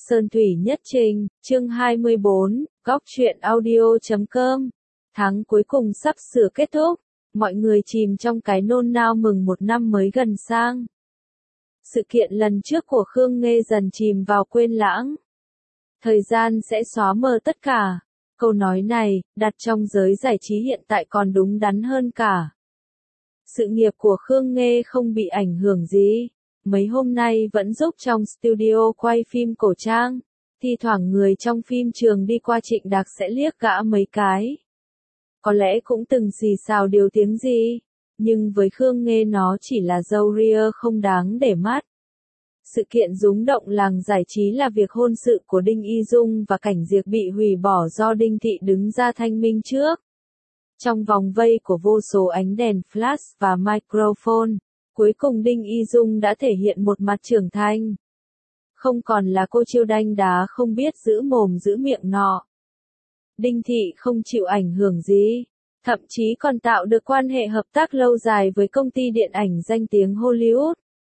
Sơn Thủy Nhất Trình, chương 24, góc truyện audio.com. Tháng cuối cùng sắp sửa kết thúc, mọi người chìm trong cái nôn nao mừng một năm mới gần sang. Sự kiện lần trước của Khương Nghê dần chìm vào quên lãng. Thời gian sẽ xóa mờ tất cả. Câu nói này, đặt trong giới giải trí hiện tại còn đúng đắn hơn cả. Sự nghiệp của Khương Nghê không bị ảnh hưởng gì. Mấy hôm nay vẫn giúp trong studio quay phim cổ trang. Thi thoảng người trong phim trường đi qua Trịnh Đạc sẽ liếc gã mấy cái. Có lẽ cũng từng xì xào điều tiếng gì. Nhưng với Khương Nghê nó chỉ là râu ria không đáng để mắt. Sự kiện rúng động làng giải trí là việc hôn sự của Đinh Y Dung và Cảnh Diệc bị hủy bỏ do Đinh Thị đứng ra thanh minh trước. Trong vòng vây của vô số ánh đèn flash và microphone, cuối cùng Đinh Y Dung đã thể hiện một mặt trưởng thành. Không còn là cô chiêu đanh đá không biết giữ mồm giữ miệng nọ. Đinh Thị không chịu ảnh hưởng gì, thậm chí còn tạo được quan hệ hợp tác lâu dài với công ty điện ảnh danh tiếng Hollywood.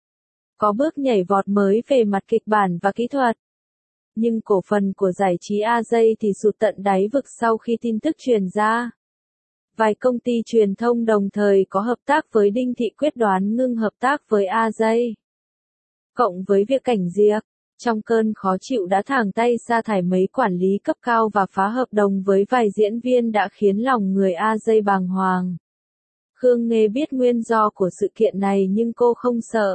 Có bước nhảy vọt mới về mặt kịch bản và kỹ thuật. Nhưng cổ phần của giải trí AJ thì sụt tận đáy vực sau khi tin tức truyền ra. Vài công ty truyền thông đồng thời có hợp tác với Đinh Thị quyết đoán ngưng hợp tác với AJ. Cộng với việc Cảnh Diệc, trong cơn khó chịu đã thẳng tay sa thải mấy quản lý cấp cao và phá hợp đồng với vài diễn viên đã khiến lòng người AJ bàng hoàng. Khương Nghê biết nguyên do của sự kiện này nhưng cô không sợ.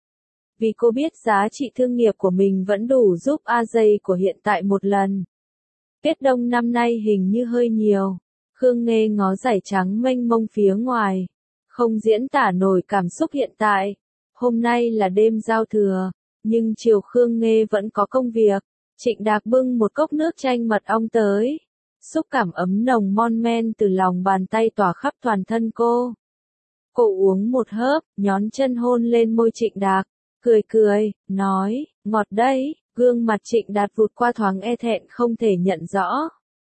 Vì cô biết giá trị thương nghiệp của mình vẫn đủ giúp AJ của hiện tại một lần. Kết đông năm nay hình như hơi nhiều. Khương Nghê ngó dải trắng mênh mông phía ngoài. Không diễn tả nổi cảm xúc hiện tại. Hôm nay là đêm giao thừa. Nhưng chiều Khương Nghê vẫn có công việc. Trịnh Đạc bưng một cốc nước chanh mật ong tới. Xúc cảm ấm nồng mon men từ lòng bàn tay tỏa khắp toàn thân cô. Cô uống một hớp, nhón chân hôn lên môi Trịnh Đạc. Cười, nói, ngọt đấy, gương mặt Trịnh Đạt vụt qua thoáng e thẹn không thể nhận rõ.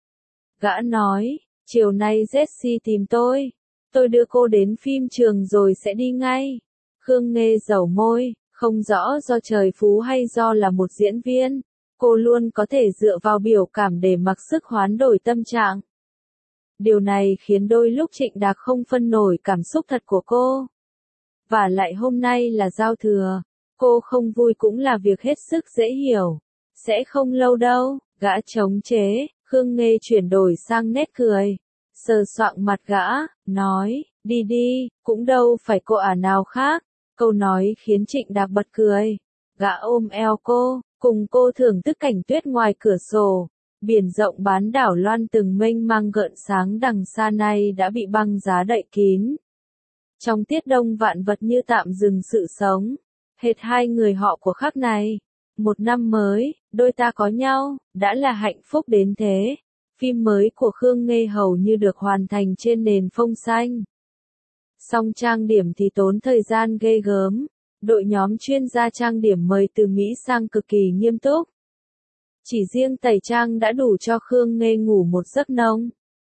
Gã nói, chiều nay Jessie tìm tôi đưa cô đến phim trường rồi sẽ đi ngay. Khương Nghê dẩu môi, không rõ do trời phú hay do là một diễn viên, cô luôn có thể dựa vào biểu cảm để mặc sức hoán đổi tâm trạng. Điều này khiến đôi lúc Trịnh Đạc không phân nổi cảm xúc thật của cô. Và lại hôm nay là giao thừa. Cô không vui cũng là việc hết sức dễ hiểu. Sẽ không lâu đâu, gã chống chế, Khương Nghê chuyển đổi sang nét cười. Sờ soạng mặt gã, nói, đi, cũng đâu phải cô nào khác. Câu nói khiến Trịnh Đạc bật cười. Gã ôm eo cô, cùng cô thưởng thức cảnh tuyết ngoài cửa sổ. Biển rộng bán đảo loan từng mênh mang gợn sáng đằng xa nay đã bị băng giá đậy kín. Trong tiết đông vạn vật như tạm dừng sự sống. Hệt hai người họ của khắc này. Một năm mới, đôi ta có nhau, đã là hạnh phúc đến thế. Phim mới của Khương Nghê hầu như được hoàn thành trên nền phông xanh. Song trang điểm thì tốn thời gian ghê gớm. Đội nhóm chuyên gia trang điểm mời từ Mỹ sang cực kỳ nghiêm túc. Chỉ riêng tẩy trang đã đủ cho Khương Nghê ngủ một giấc nông.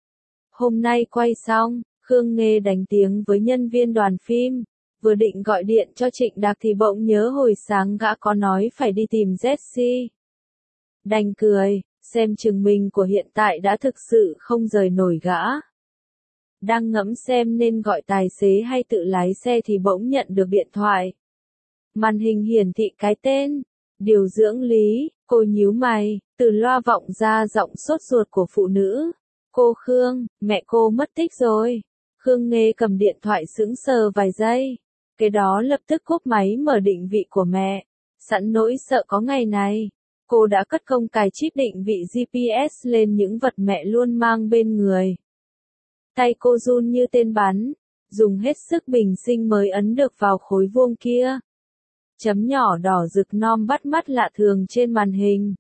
Hôm nay quay xong, Khương Nghê đánh tiếng với nhân viên đoàn phim. Vừa định gọi điện cho Trịnh Đạc thì bỗng nhớ hồi sáng gã có nói phải đi tìm Jessie. Đành cười, xem chừng mình của hiện tại đã thực sự không rời nổi gã. Đang ngẫm xem nên gọi tài xế hay tự lái xe thì bỗng nhận được điện thoại. Màn hình hiển thị cái tên, điều dưỡng Lý, cô nhíu mày, từ loa vọng ra giọng sốt ruột của phụ nữ. Cô Khương, mẹ cô mất tích rồi. Khương Nghê cầm điện thoại sững sờ vài giây. Cái đó lập tức cúp máy mở định vị của mẹ. Sẵn nỗi sợ có ngày này, cô đã cất công cài chip định vị GPS lên những vật mẹ luôn mang bên người. Tay cô run như tên bắn, dùng hết sức bình sinh mới ấn được vào khối vuông kia. Chấm nhỏ đỏ rực non bắt mắt lạ thường trên màn hình.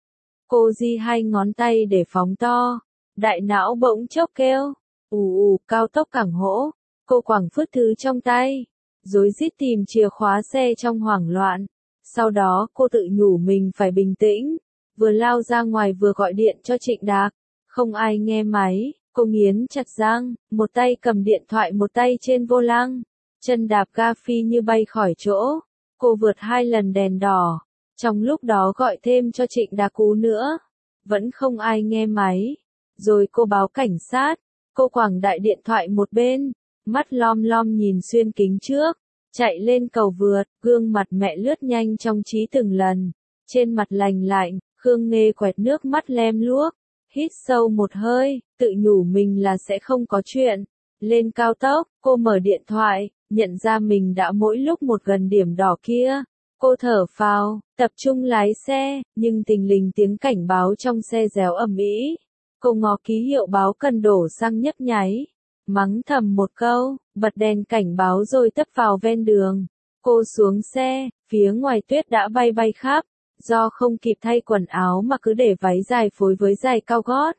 Cô di hai ngón tay để phóng to, đại não bỗng chốc kêu, cao tốc cảng hỗ, cô quẳng phứt thứ trong tay. Rối rít tìm chìa khóa xe trong hoảng loạn. Sau đó cô tự nhủ mình phải bình tĩnh. Vừa lao ra ngoài vừa gọi điện cho Trịnh Đạc. Không ai nghe máy. Cô nghiến chặt răng. Một tay cầm điện thoại một tay trên vô lăng. Chân đạp ga phi như bay khỏi chỗ. Cô vượt 2 lần đèn đỏ. Trong lúc đó gọi thêm cho Trịnh Đá Cú nữa. Vẫn không ai nghe máy. Rồi cô báo cảnh sát. Cô quẳng đại điện thoại một bên. Mắt lom lom nhìn xuyên kính trước. Chạy lên cầu vượt. Gương mặt mẹ lướt nhanh trong trí từng lần. Trên mặt lành lạnh. Khương Nghê quẹt nước mắt lem luốc. Hít sâu một hơi. Tự nhủ mình là sẽ không có chuyện. Lên cao tốc. Cô mở điện thoại. Nhận ra mình đã mỗi lúc một gần điểm đỏ kia. Cô thở phào, tập trung lái xe, nhưng thình lình tiếng cảnh báo trong xe réo ầm ĩ. Cô ngó ký hiệu báo cần đổ xăng nhấp nháy. Mắng thầm một câu, bật đèn cảnh báo rồi tấp vào ven đường. Cô xuống xe, phía ngoài tuyết đã bay bay khắp. Do không kịp thay quần áo mà cứ để váy dài phối với giày cao gót.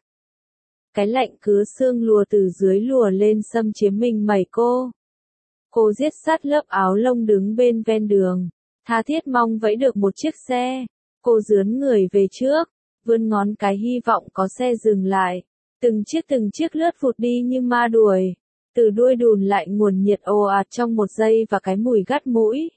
Cái lạnh cứ xương lùa từ dưới lùa lên xâm chiếm mình mẩy cô. Cô giết sát lớp áo lông đứng bên ven đường. Tha thiết mong vẫy được một chiếc xe. Cô dướn người về trước, vươn ngón cái hy vọng có xe dừng lại. Từng chiếc lướt vụt đi như ma đuổi. Từ đuôi đùn lại nguồn nhiệt ồ ạt trong một giây và cái mùi gắt mũi.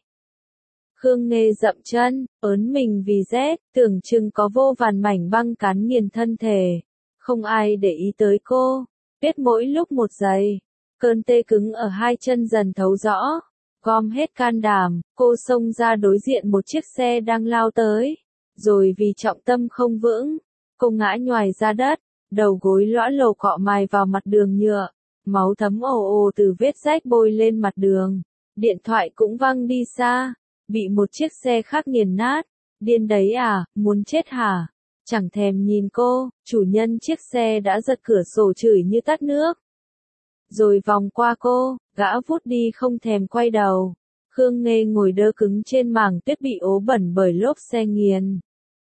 Khương Nghê dậm chân, ớn mình vì rét, tưởng chừng có vô vàn mảnh băng cán nghiền thân thể. Không ai để ý tới cô, biết mỗi lúc một giây. Cơn tê cứng ở hai chân dần thấu rõ. Gom hết can đảm, cô xông ra đối diện một chiếc xe đang lao tới. Rồi vì trọng tâm không vững, cô ngã nhoài ra đất, đầu gối lõa lồ cọ mài vào mặt đường nhựa. Máu thấm ồ ồ từ vết rách bôi lên mặt đường. Điện thoại cũng văng đi xa, bị một chiếc xe khác nghiền nát. Điên đấy à, muốn chết hả? Chẳng thèm nhìn cô, chủ nhân chiếc xe đã giật cửa sổ chửi như tắt nước. Rồi vòng qua cô, gã vút đi không thèm quay đầu. Khương Nghê ngồi đơ cứng trên mảng tuyết bị ố bẩn bởi lốp xe nghiền.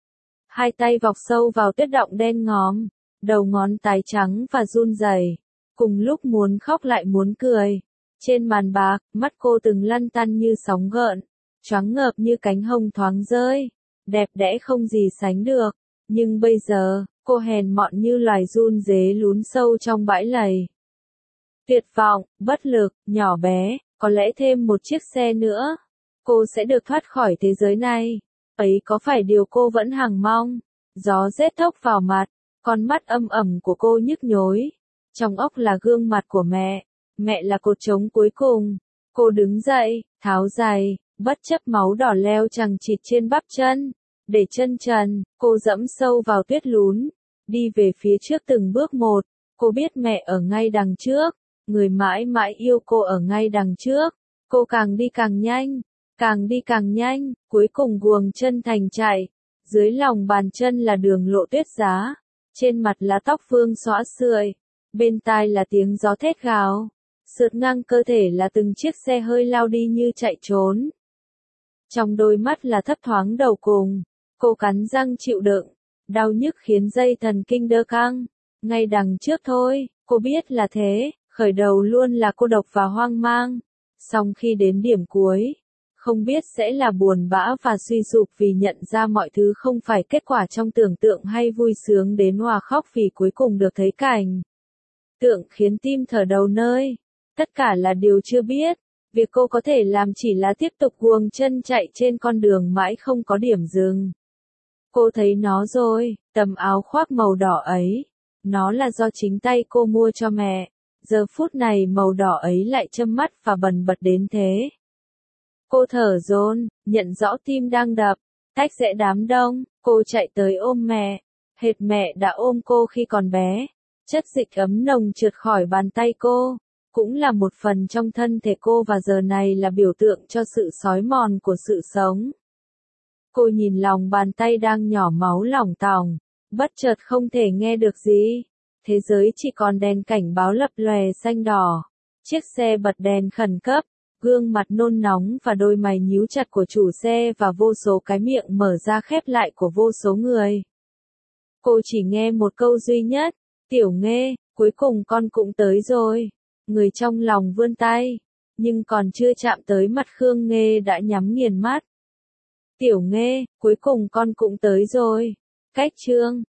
Hai tay vọc sâu vào tuyết đọng đen ngòm, đầu ngón tay trắng và run rẩy. Cùng lúc muốn khóc lại muốn cười. Trên màn bạc, mắt cô từng lăn tăn như sóng gợn, choáng ngợp như cánh hồng thoáng rơi. Đẹp đẽ không gì sánh được. Nhưng bây giờ, cô hèn mọn như loài giun dế lún sâu trong bãi lầy. Tuyệt vọng, bất lực, nhỏ bé, có lẽ thêm một chiếc xe nữa. Cô sẽ được thoát khỏi thế giới này. Ấy có phải điều cô vẫn hằng mong? Gió rét thốc vào mặt, con mắt âm ẩm của cô nhức nhối. Trong óc là gương mặt của mẹ. Mẹ là cột trống cuối cùng. Cô đứng dậy, tháo giày, bất chấp máu đỏ leo chằng chịt trên bắp chân. Để chân trần, cô dẫm sâu vào tuyết lún. Đi về phía trước từng bước một. Cô biết mẹ ở ngay đằng trước. Người mãi mãi yêu cô ở ngay đằng trước. Cô càng đi càng nhanh. Càng đi càng nhanh. Cuối cùng guồng chân thành chạy. Dưới lòng bàn chân là đường lộ tuyết giá. Trên mặt là tóc vương xõa sưởi. Bên tai là tiếng gió thét gào. Sượt ngang cơ thể là từng chiếc xe hơi lao đi như chạy trốn. Trong đôi mắt là thấp thoáng đầu cùng. Cô cắn răng chịu đựng. Đau nhức khiến dây thần kinh đơ căng. Ngay đằng trước thôi, cô biết là thế. Khởi đầu luôn là cô độc và hoang mang. Song khi đến điểm cuối, không biết sẽ là buồn bã và suy sụp vì nhận ra mọi thứ không phải kết quả trong tưởng tượng hay vui sướng đến hòa khóc vì cuối cùng được thấy cảnh tượng khiến tim thở đầu nơi. Tất cả là điều chưa biết. Việc cô có thể làm chỉ là tiếp tục guồng chân chạy trên con đường mãi không có điểm dừng. Cô thấy nó rồi, tấm áo khoác màu đỏ ấy. Nó là do chính tay cô mua cho mẹ. Giờ phút này màu đỏ ấy lại châm mắt và bần bật đến thế. Cô thở dồn, nhận rõ tim đang đập, tách rẽ đám đông, cô chạy tới ôm mẹ. Hệt mẹ đã ôm cô khi còn bé. Chất dịch ấm nồng trượt khỏi bàn tay cô. Cũng là một phần trong thân thể cô và giờ này là biểu tượng cho sự xói mòn của sự sống. Cô nhìn lòng bàn tay đang nhỏ máu lỏng tòng, bất chợt không thể nghe được gì. Thế giới chỉ còn đèn cảnh báo lập lòe xanh đỏ. Chiếc xe bật đèn khẩn cấp, gương mặt nôn nóng và đôi mày nhíu chặt của chủ xe và vô số cái miệng mở ra khép lại của vô số người. Cô chỉ nghe một câu duy nhất, Tiểu Nghê, cuối cùng con cũng tới rồi. Người trong lòng vươn tay, nhưng còn chưa chạm tới mặt Khương Nghê đã nhắm nghiền mắt. Tiểu Nghê, cuối cùng con cũng tới rồi. Cách chương